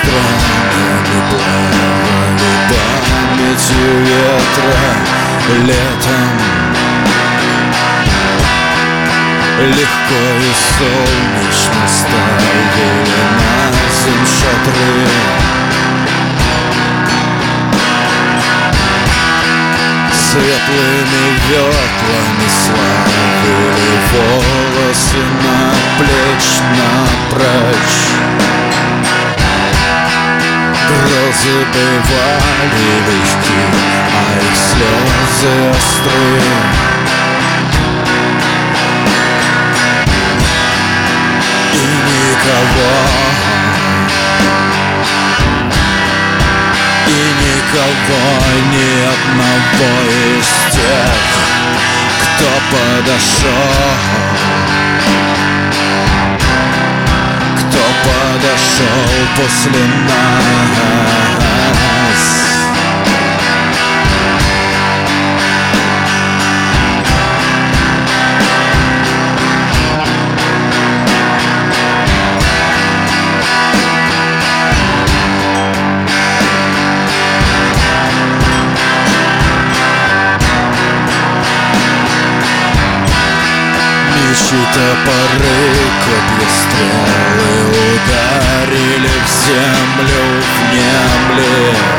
странами плавали памятью ветра летом. Легко и солнечно ставили на земь шатры. Светлыми ветлами славили волосы на плеч напрочь. Грозы бывали легки, а их слезы остры. И никого, ни одного из тех, кто подошел после нас. Мечи, топоры, копья, стрелы ударили в землю, внемли.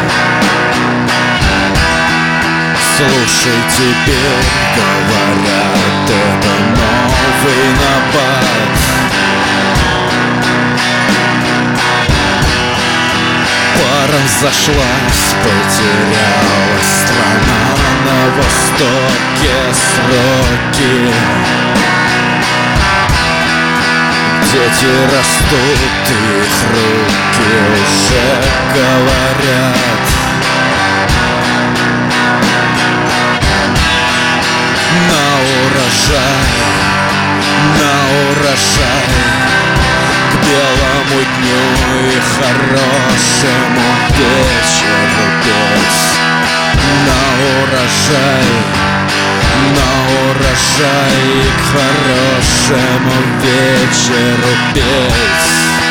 Слушай, теперь говорят, это новый напад. Пара разошлась, потерялась страна на востоке сроки. Дети растут, их руки уже говорят. На урожай, к белому дню и хорошему вечеру петь. На урожай, и к хорошему вечеру петь.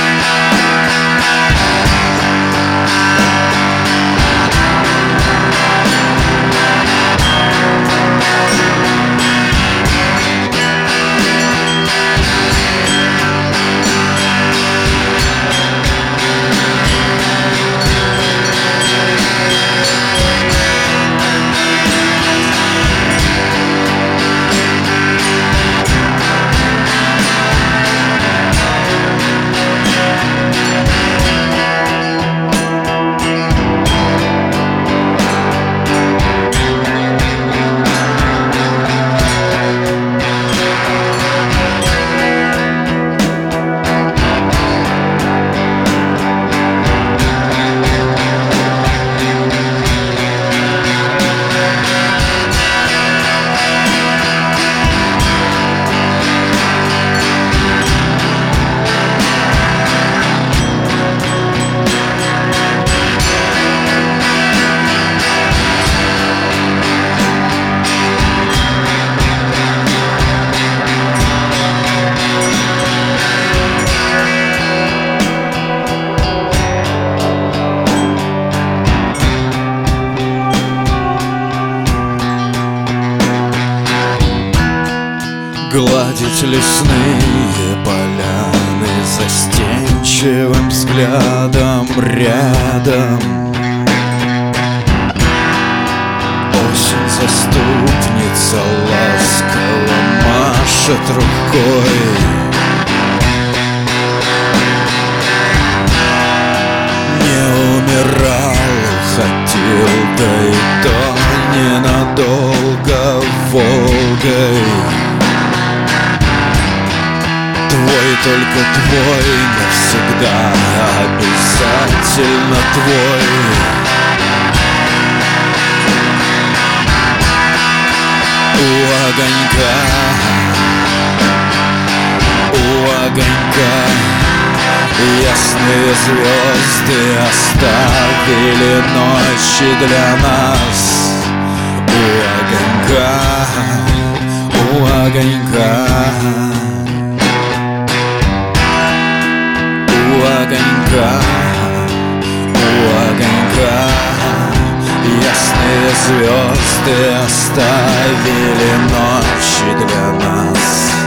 Гладить лесные поляны застенчивым взглядом рядом. Осень заступница ласково машет рукой. Не умирал, уходил, да и то ненадолго Волгой. Твой, только твой, навсегда, обязательно твой. У огонька ясные звезды оставили ночи для нас. У огонька у огонька звезды оставили ночи для нас.